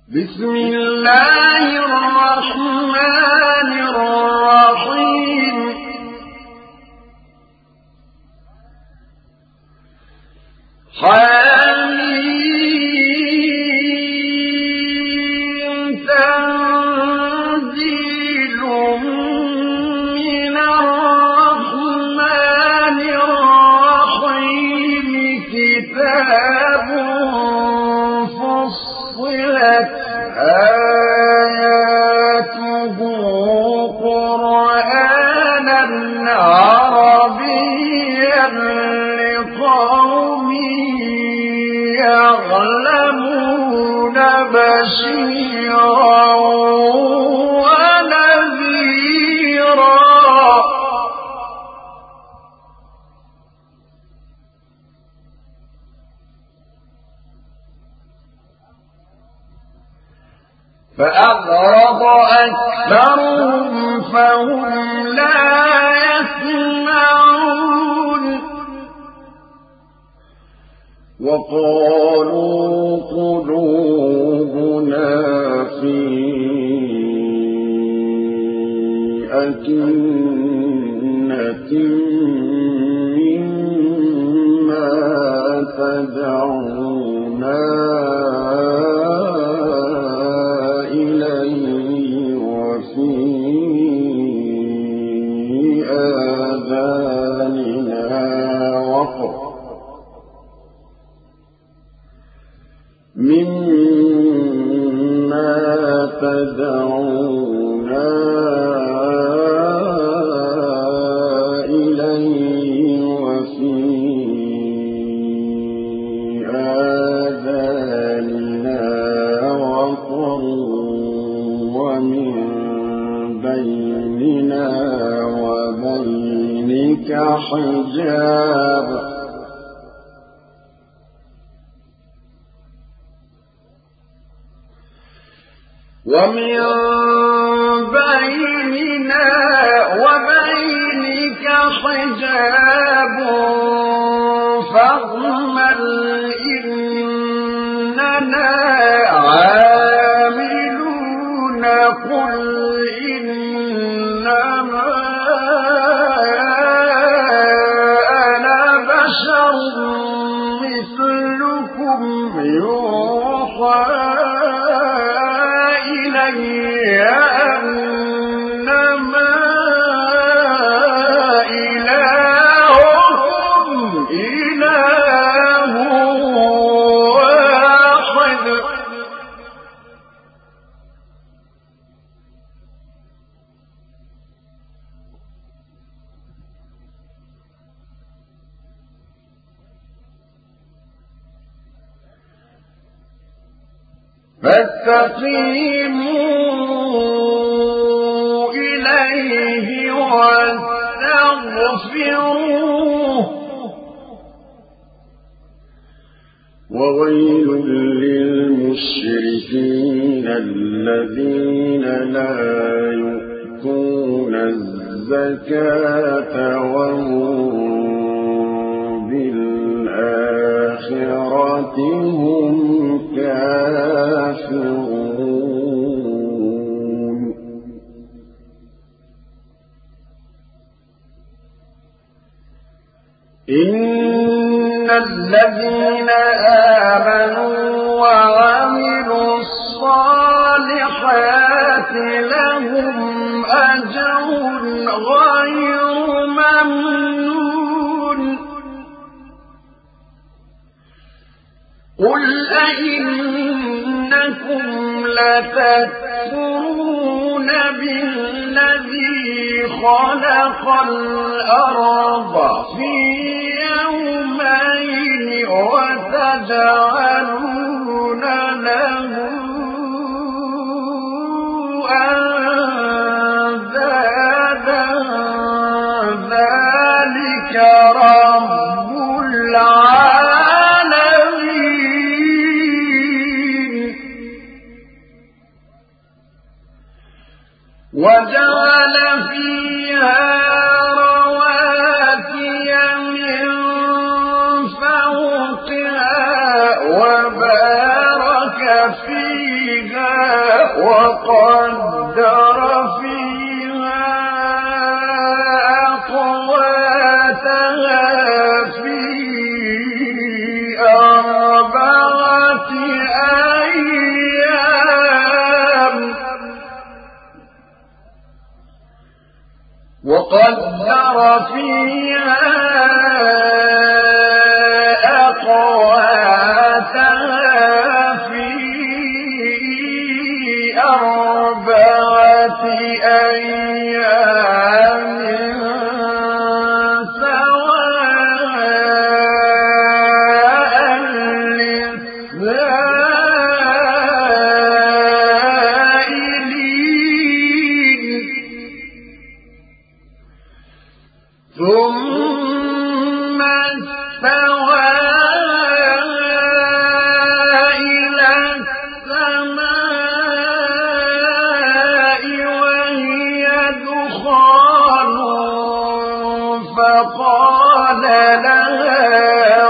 بسم الله الرحمن الرحيم حميم تنزيل من الرحمن الرحيم كتاب فصلت آياته قرآنا عربيا لقوم يعلمون بشيرا ونذيرا فأعرض أكثرهم فهم لا يسمعون وقالوا قلوبنا في أكنة مما تدعونا مما تدعونا إليه وفي آذاننا وقر ومن بيننا وبينك حجاب ومن بيننا وبينك حجاب فاعمل إننا عاملون قل إنما أنا بشر مثلكم يوحى أنما إلهكم إله واحد فاستقيموا إليه واستغفروه وويل للمشركين الذين لا يؤتون الزكاة وهم بالآخرة هم كافرون إن الذين آمنوا وعملوا الصالحات لهم أجر غير ممنون قل أئنكم لتكفرون بالذي خلق الأرض في يومين وتجعلون له أندادا ذلك رب العالمين وجعل فيها رواسي من فوقها وبارك فيها فيها وقدر فيها أقواتها في 4 أيام وقدر فيها أقواتها في 4 أيام سواء للسائلين ثم استوى إلى السماء وهي دخان فقال لها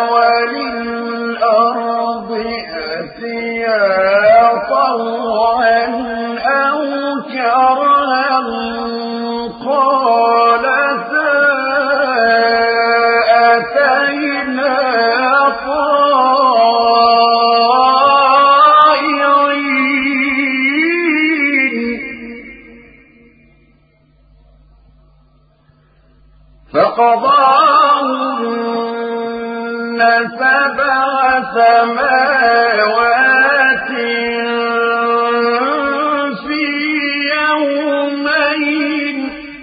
وللأرض ائتيا طوعا أو كرها قالتا أتينا طائعين فقضاهن 7 سماوات في يومين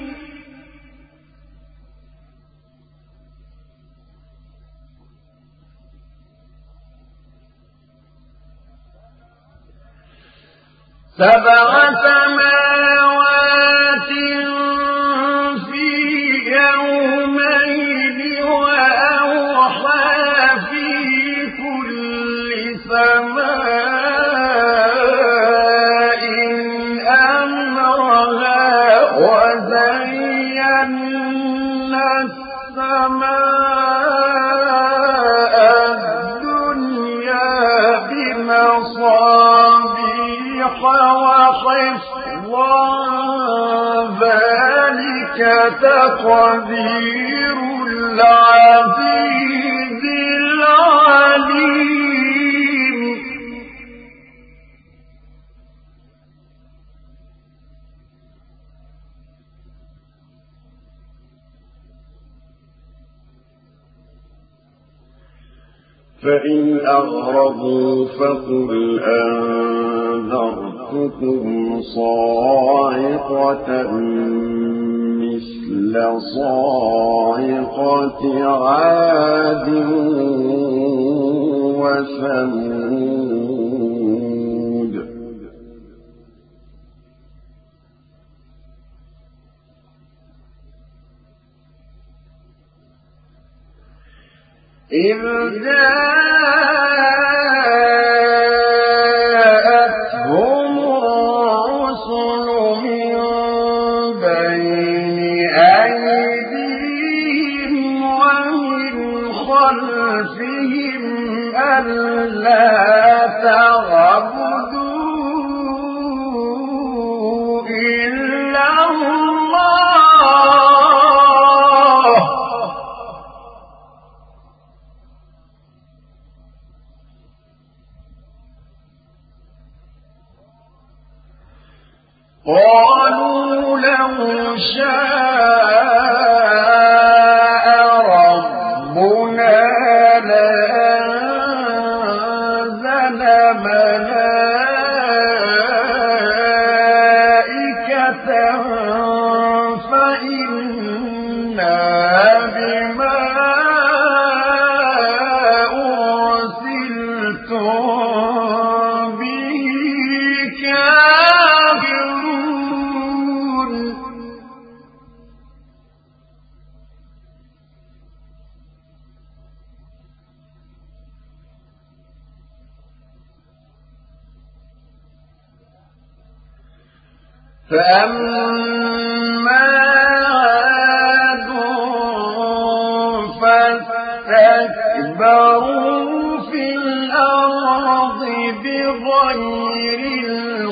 وأوحى في كل سماء أمرها وزينا السماء الدنيا بمصابيح وحفظا ذلك تقدير العزيز العليم فإن أعرضوا فقل أنذرتكم صاعقة مثل صاعقة عاد وثمود إذ جاءتهم الرسل من بين أيديهم ومن خلفهم ألا تعبدوا إلا الله قالوا لو شاء ربنا لأنزل ملائكة فإنا بما أرسلتم به كافرون فأما عاد فاستكبروا في الأرض بغير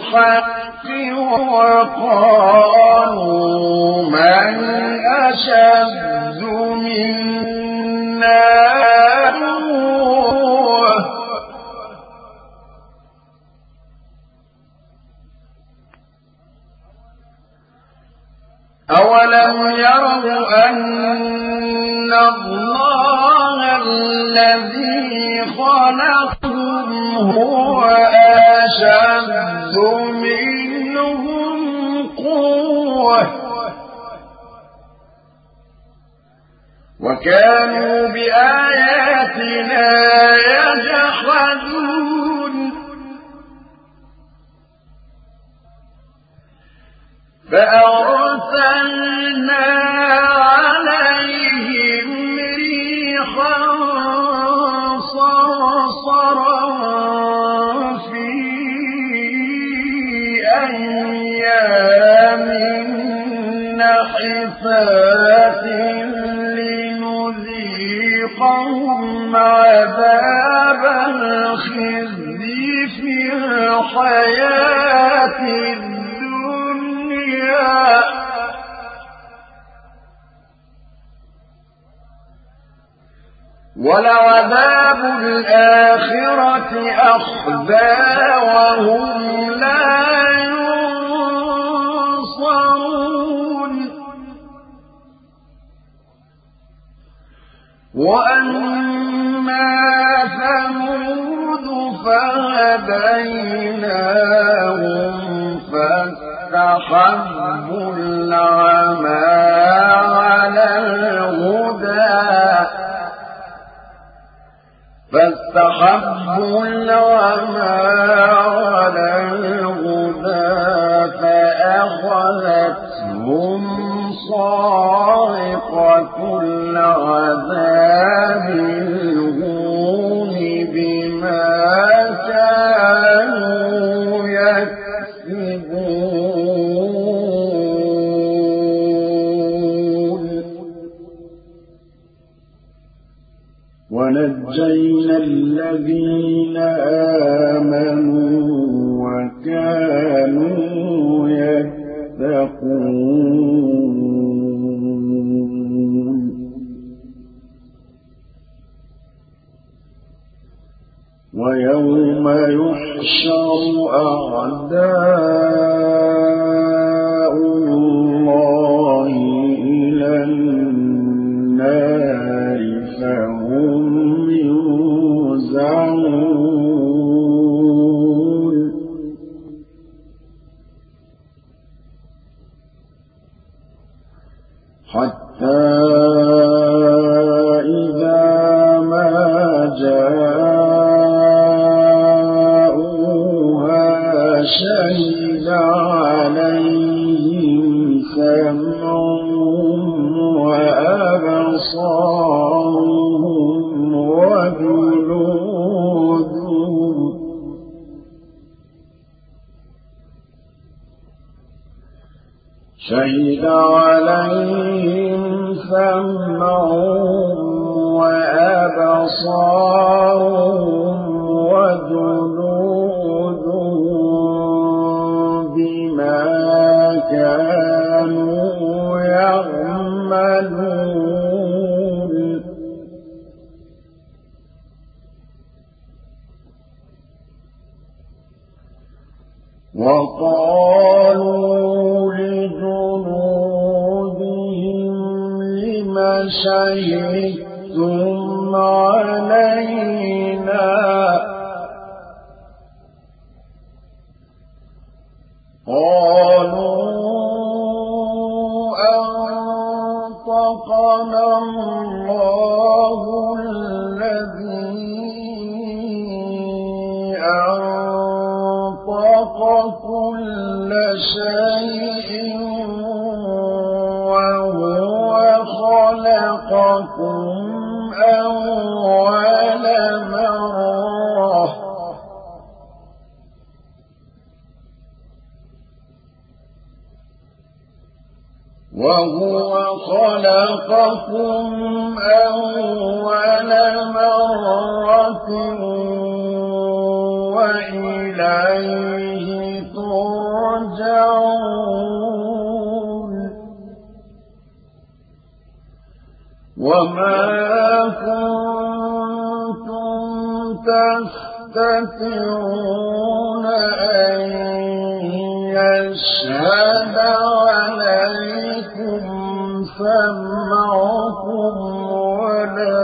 بالحق وقالوا من أشد منا قوة أولم يروا أن الله الذي خلقهم هو أشد منهم قوة وكانوا بآياتنا يجحدون فأرسلنا عليهم ريحا صرصرا في أيام نحسات لنذيقهم عذاب الخزي في الحياة ولعذاب الآخرة أخزى وهم لا ينصرون وأما ثمود فهديناهم فاستحبوا العمى على الهدى فأخذتهم صاعقة العذاب الهون بما كانوا يكسبون ونجينا الذين آمنوا وكانوا يتقون ويوم يحشر أعداء الله إلى النار فهم يوزعون حتى إذا ما جاءوها شهد عليهم سمعهم وأبصارهم وجلودهم شهد عليهم سمعهم وأبصارهم وجلودهم بما كانوا يعملون وقالوا لجنودهم لم شهدتم علينا قالوا أنطقنا الله الذي أنطق كل شيء وهو خلقكم أول مرة وإليه ترجعون وما كنتم تستطيعون أن يشهد عليكم سمعكم ولا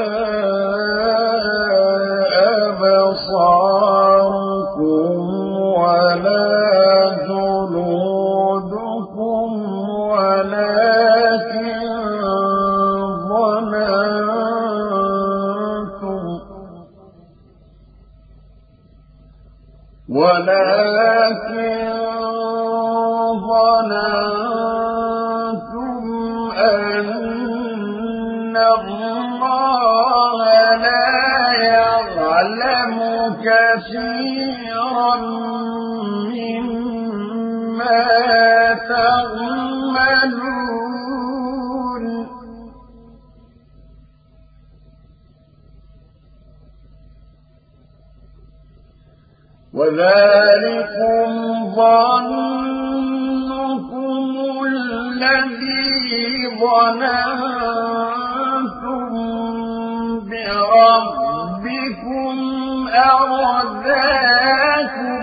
أبصاركم ولا جلودكم ولكن ظننتم أن الله لا يعلم كثيرا مما تعملون وذلكم ظنكم الذي ظننتم بربكم أرداكم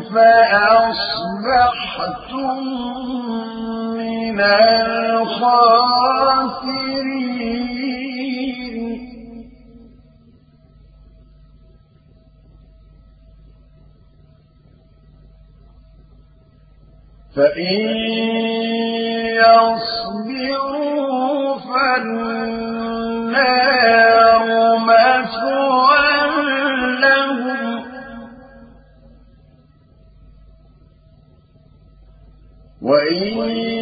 فأصبحتم من الخاسرين فإن يصبروا فالنار مثوى لهم وإن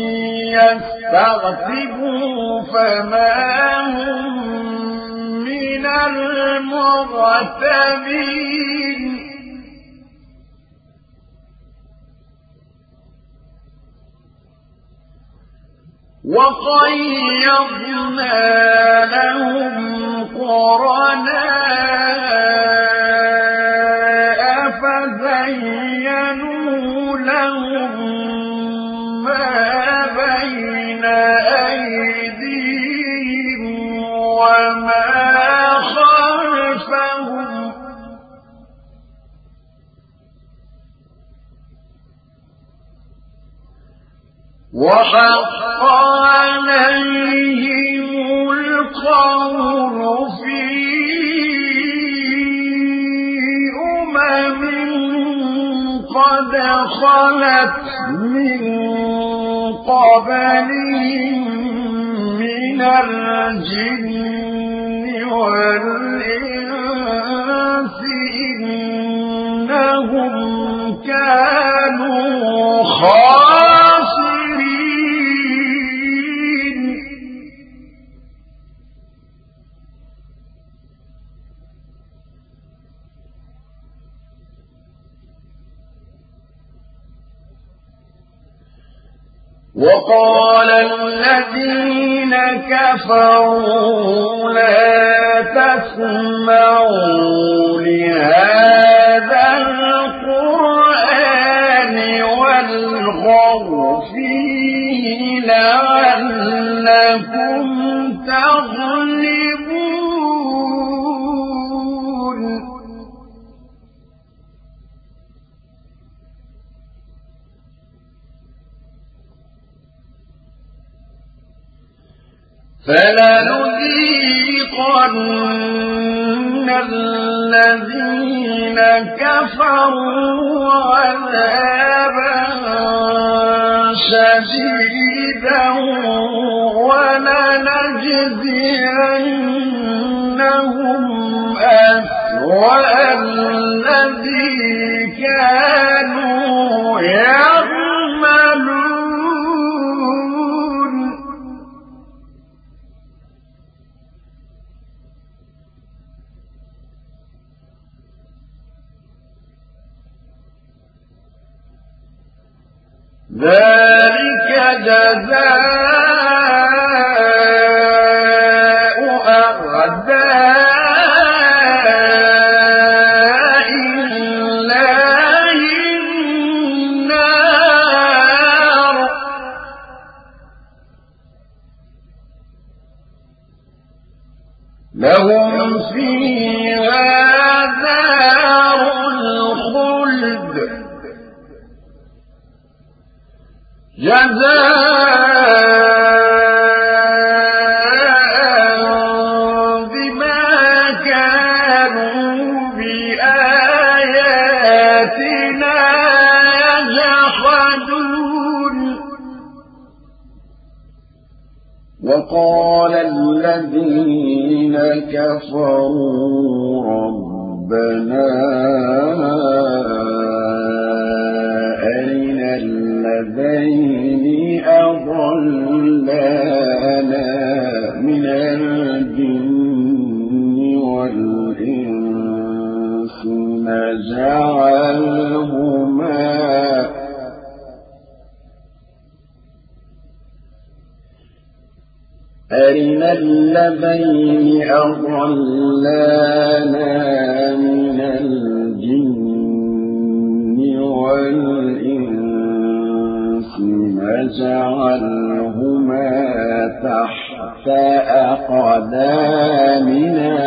يستعتبوا فما هم من المعتبين وقيضنا لهم قرناء فزينوا لهم ما بين أيديهم وما خلفهم وحق عليهم القول في قد خلت من قبلهم من الجن والإنس إنهم كانوا خاسرين وقال الذين كفروا لا تسمعوا لهذا القرآن والغوا فيه لعلكم تغلبون فلنذيقن الذين كفروا عذابا شديدا ولنجزينهم أسوأ الذي كانوا يعملون ذلك جزاء أعداء الله النار لهم فيها دار الخلد جزاء بما كانوا بآياتنا يجحدون وقال الذين كفروا ربنا أرنا الذين أضلانا من الجن والإنس أرنا الذين أضلانا من الجن والإنس نجعلهما تحت أقدامنا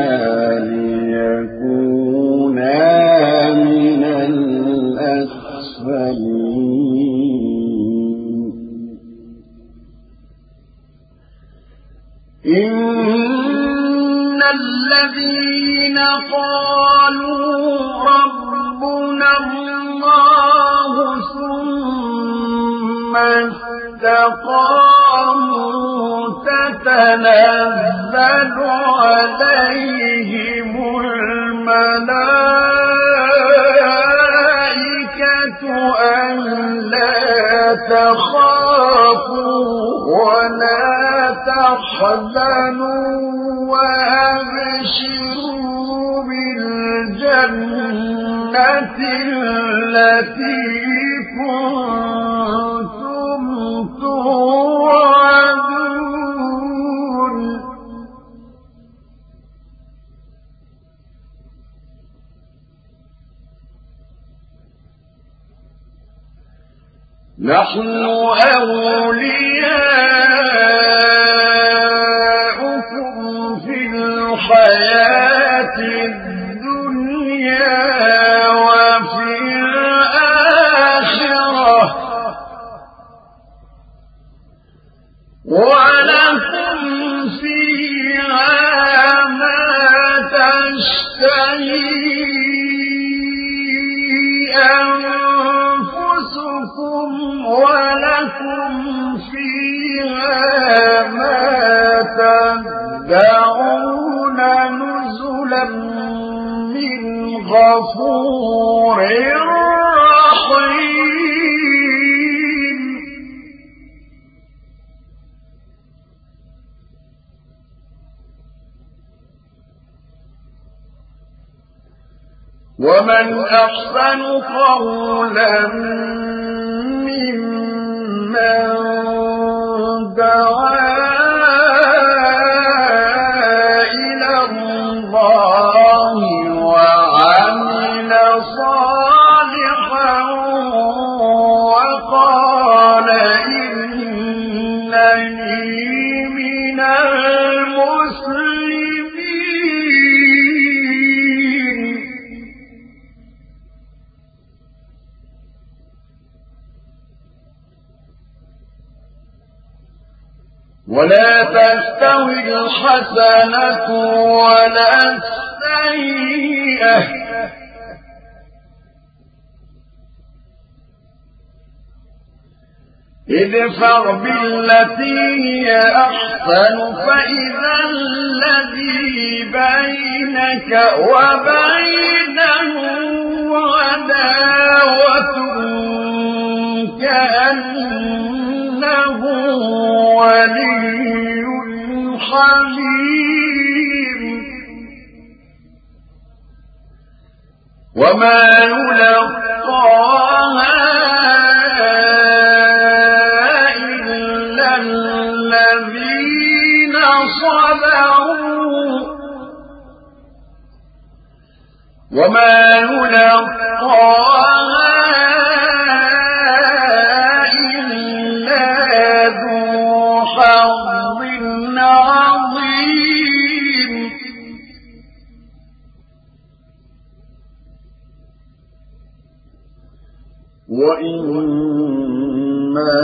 ليكونا من الأسفلين إن الذين قالوا ربنا الله ثم استقاموا تتنزل عليهم الملائكة ألا تخافوا ولا تحزنوا وأبشروا بالجنة التي كنتم توعدون نحن أولياؤكم في الحياة الدنيا وفي الآخرة ولكم فيها ما تشتهي أنفسكم ولكم فيها ما تدعون نزلا من غفور رحيم ومن أحسن قولا ممن دعا إلى الله وعمل صالحا وقال إنني من المسلمين ولا تستوي الحسنة ولا السيئة ادفع بالتي هي أحسن فإذا الذي بينك وبينه عداوة كأنه ولي حميم وما يلقاها إلا الذين صبروا وما يلقاها وإما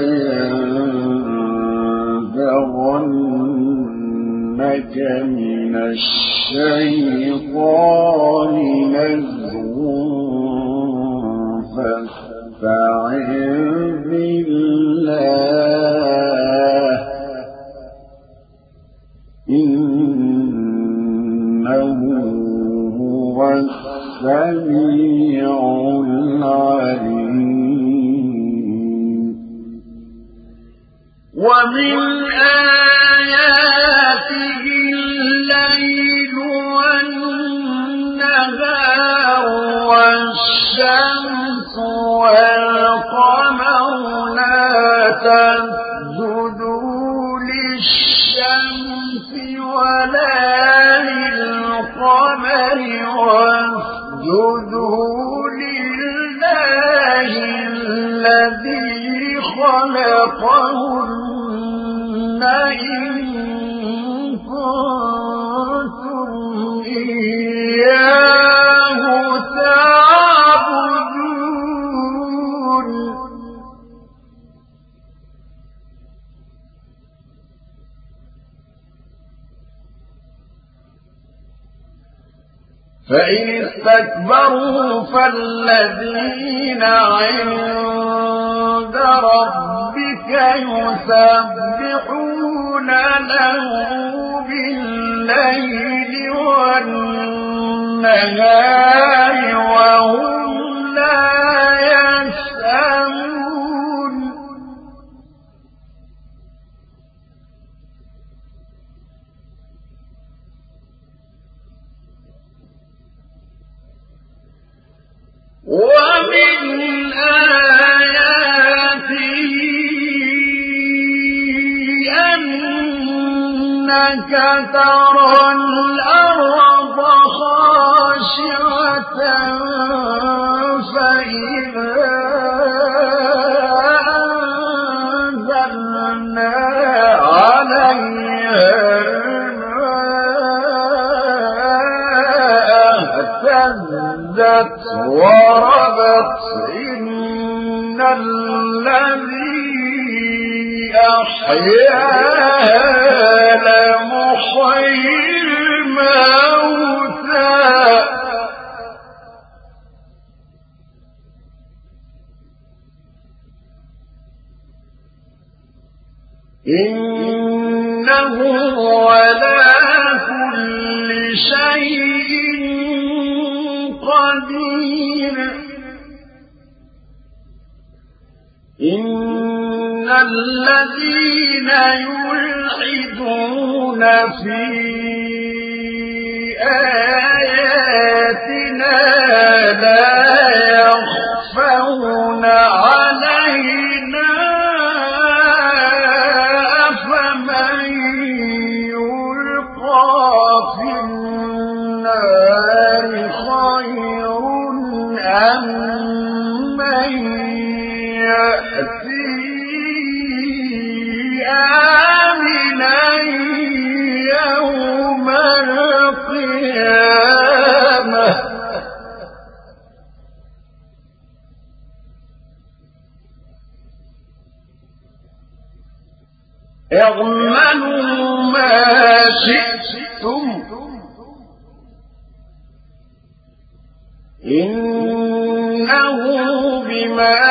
ينزغنك من الشيطان نزغ فاستعذ بالله إنه هو السميع العليم ومن آياته الليل والنهار والشمس والقمر لا تسجدوا للشمس ولا للقمر واسجدوا لله الذي خلقهن إن كنتم إياه تعبدون فإن استكبروا فالذين عند ربك يسبحون له بالليل والنهار وهم لا يسأمون ومن آياته أنك ترى الأرض خاشعة فإذا أنزلنا عليها اهتزت وربت إن الذي أحياها لمحيي الموتى إنه على كل شيء قدير إن الذين يلحدون في آياتنا لا يخفون علينا أفمن يلقى في النار خير أم من يأتي آمنا يوم القيامة اعملوا ما شئتم إنه بما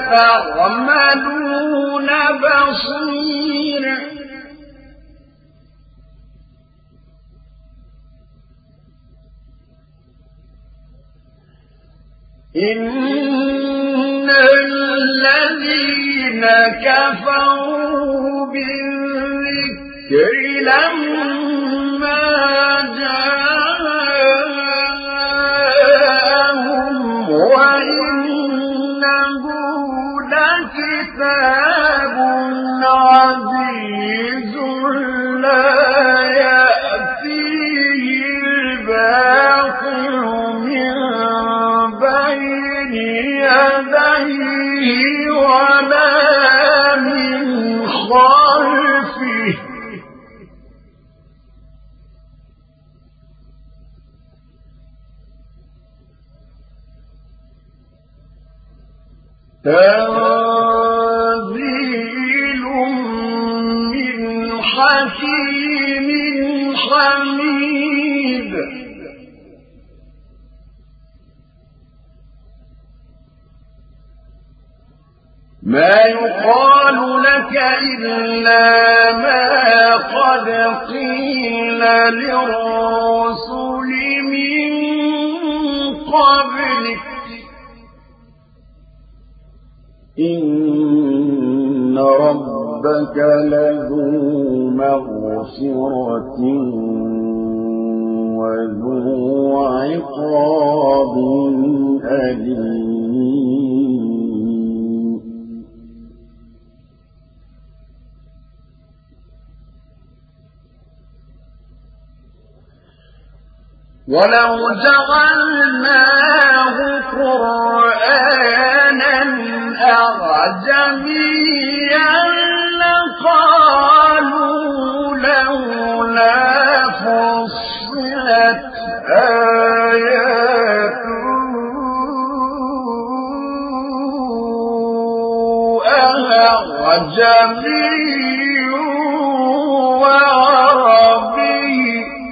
تعملون بصير إن الذين كفروا بالذكر لما جاءهم وإنه لكتاب عزيز لا يأتيه الباطل من بين يديه ولا من خلفه تنزيل من حكيم حميد ما يقال لك إلا ما قد قيل للرسل من قبلك إن ربك لذو مغفرة وذو عقاب أليم ولو جعلناه قرآنا أعجميا لقالوا لولا فصلت آياته أعجمي وعربي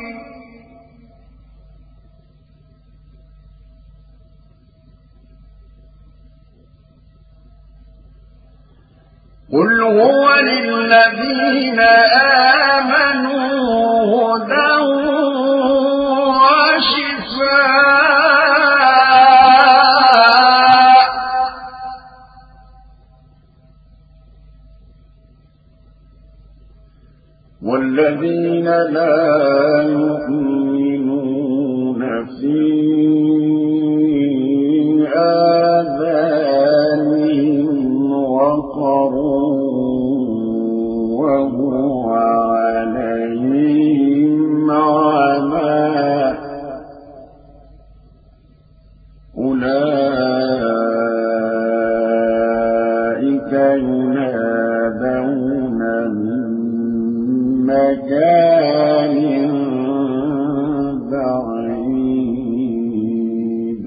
قل هو للذين آمنوا هدى وشفاء والذين لا يؤمنون في آذانهم وقر وهو عليهم عمى أولئك ينادون من مكان بعيد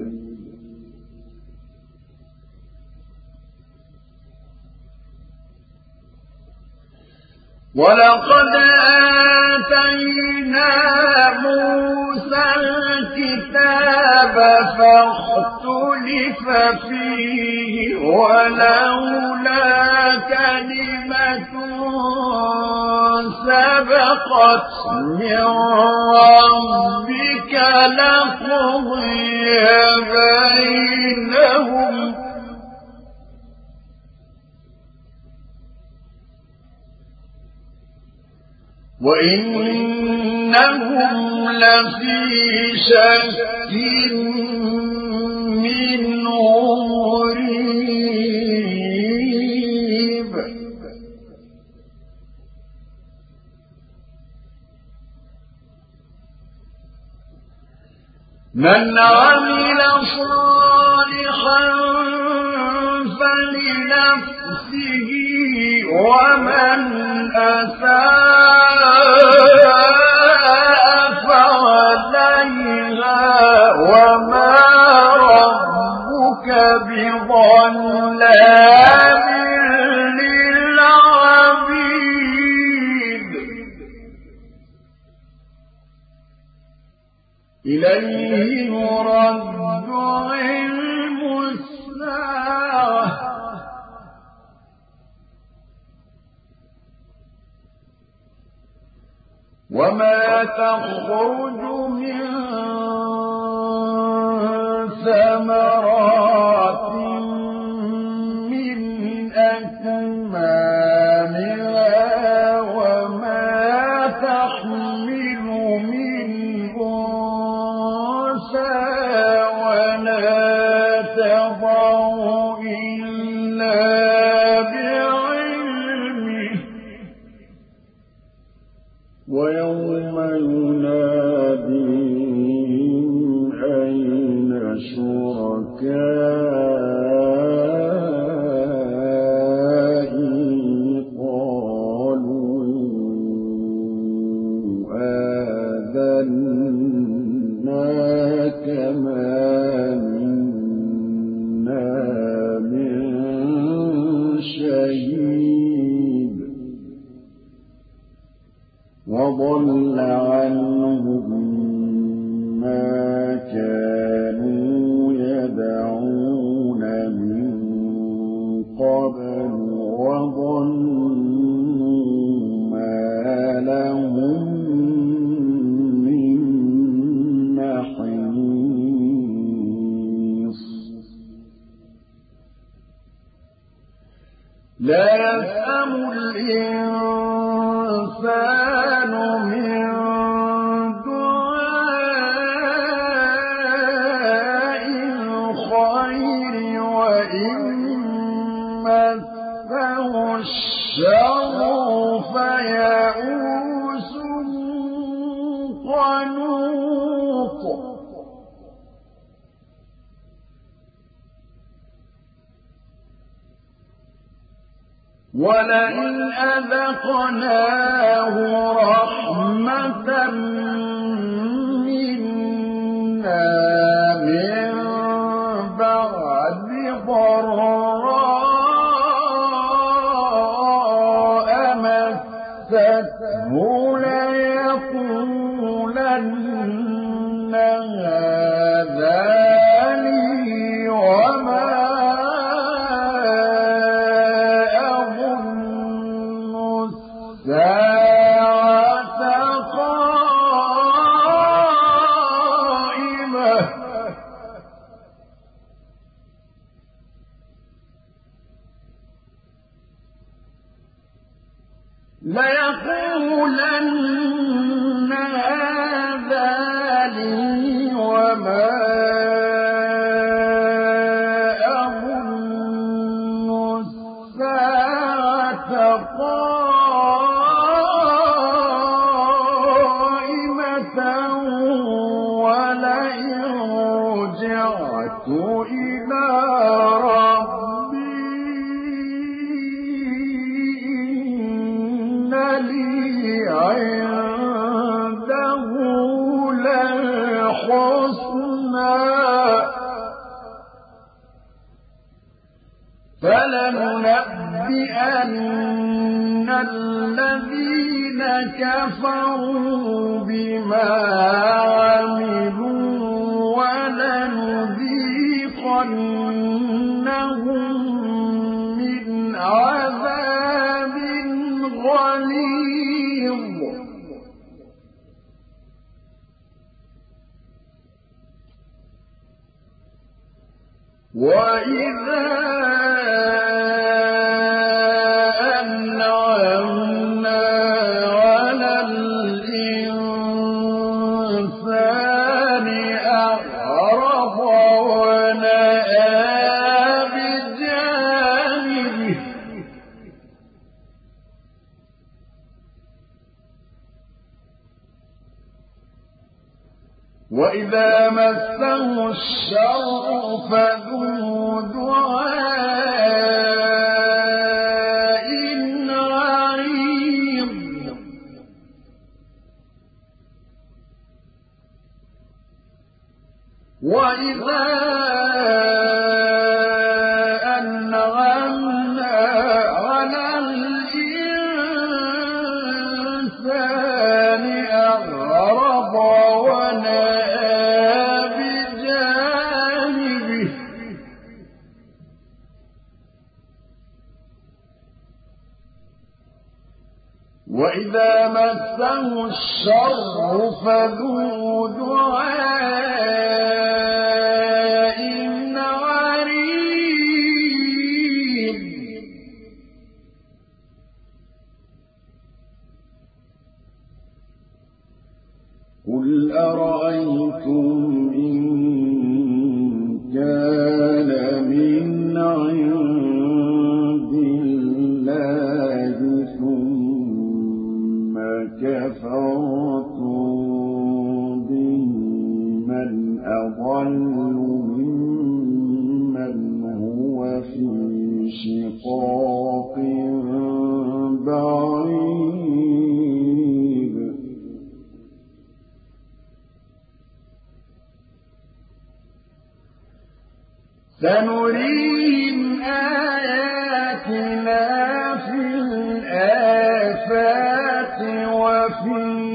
ولقد آتينا موسى الكتاب فاختلف فيه ولولا كلمة سبقت من ربك لقضي بينهم وإنهم لفي شك منه مريب من عمل صالحا فلنفسه ومن أساء فعليها وما ربك بظلام للعبيد إليه يرد علم الساعة وما تخرج من ثمرات من أكمامها وما تحمل من أنثى ولا تضع إلا بعلمه ويوم يناديهم أين شركائي قالوا آذناك ما منا من وضل عنهم ما كانوا يدعون من قبل وظنوا ما لهم من محيص لا يسأم الإنسان من دعاء الخير وإن مسه الشر فيئوس قنوط ولئن أذقناه رحمة منا من بعد ضراء مسته ليقولن هذا لي وما الساعة قائمة ليقولن هذا لي وما أظن الساعة قائمة ولئن رجعت إلى ربي إن لي عنده للحسنى فلننبئن الذين كفروا بما عملوا ولنذيقنهم من عذاب غليظ وإذا أنعمنا على الإنسان أعرض ونأى بجانبه وإذا مسه الشر فذو دعاء عريض وإذا أنعمنا على الإنسان أعرض ونأى بجانبه وإذا مسه الشر فذو دعاء عريض قل أرأيتم إن كان من عند الله ثم كفرتم به من أضل ممن هو في شقاق بعيد سنريهم آياتنا في الآفاق وفي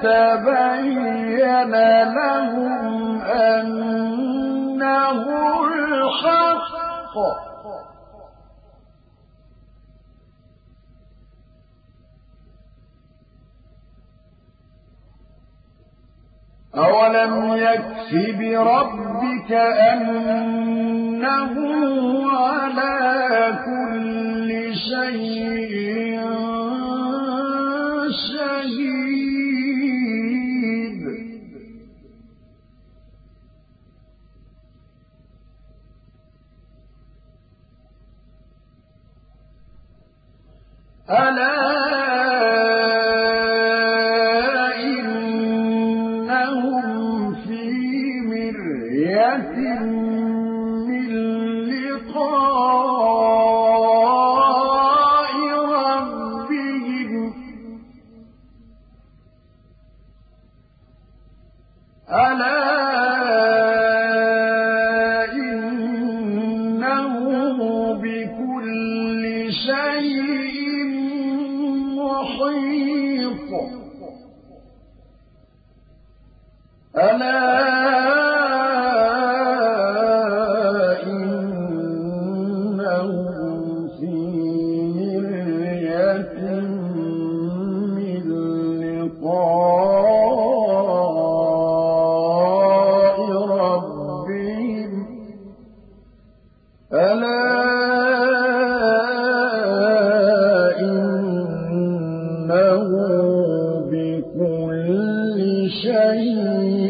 يتبين لهم أنه الحق أولم يكف بربك أنه على كل شيء شهيد ألا إنهم في مرية من لقاء ربهم ألا إنه بكل شيء محيط ألا إنهم في مرية من لقاء ربهم ألا إنه بكل شيء